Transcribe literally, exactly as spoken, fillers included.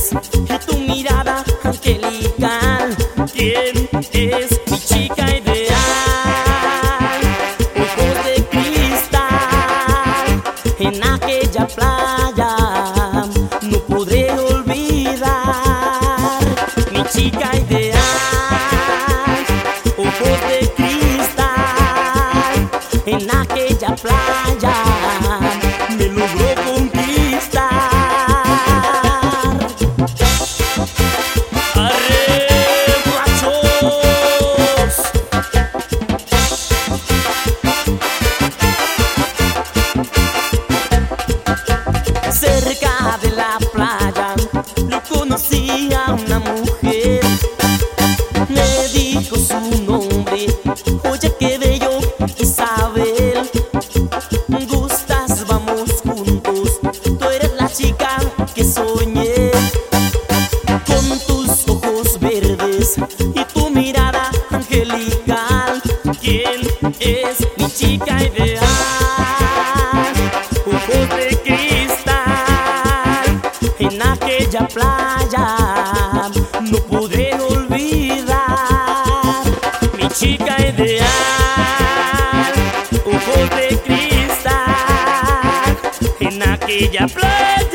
verdes y tu mirada angelical. ¿Quién es mi chica ideal? Ojos de cristal en aquella playa, no podré olvidar mi chica ideal. Ojos de cristal en aquella playa, me logró conquistar. ¡Arre, borrachos! Cerca de la playa yo conocí a una mujer. Me dijo su nombre, oye qué bello, Isabel. Gustas, vamos juntos, tú eres la chica que soñé. Con tus ojos verdes y tu mirada angelical, ¿quién es mi chica ideal? Ojos de cristal en aquella playa, no podré olvidar mi chica ideal. Ojos de cristal en aquella playa.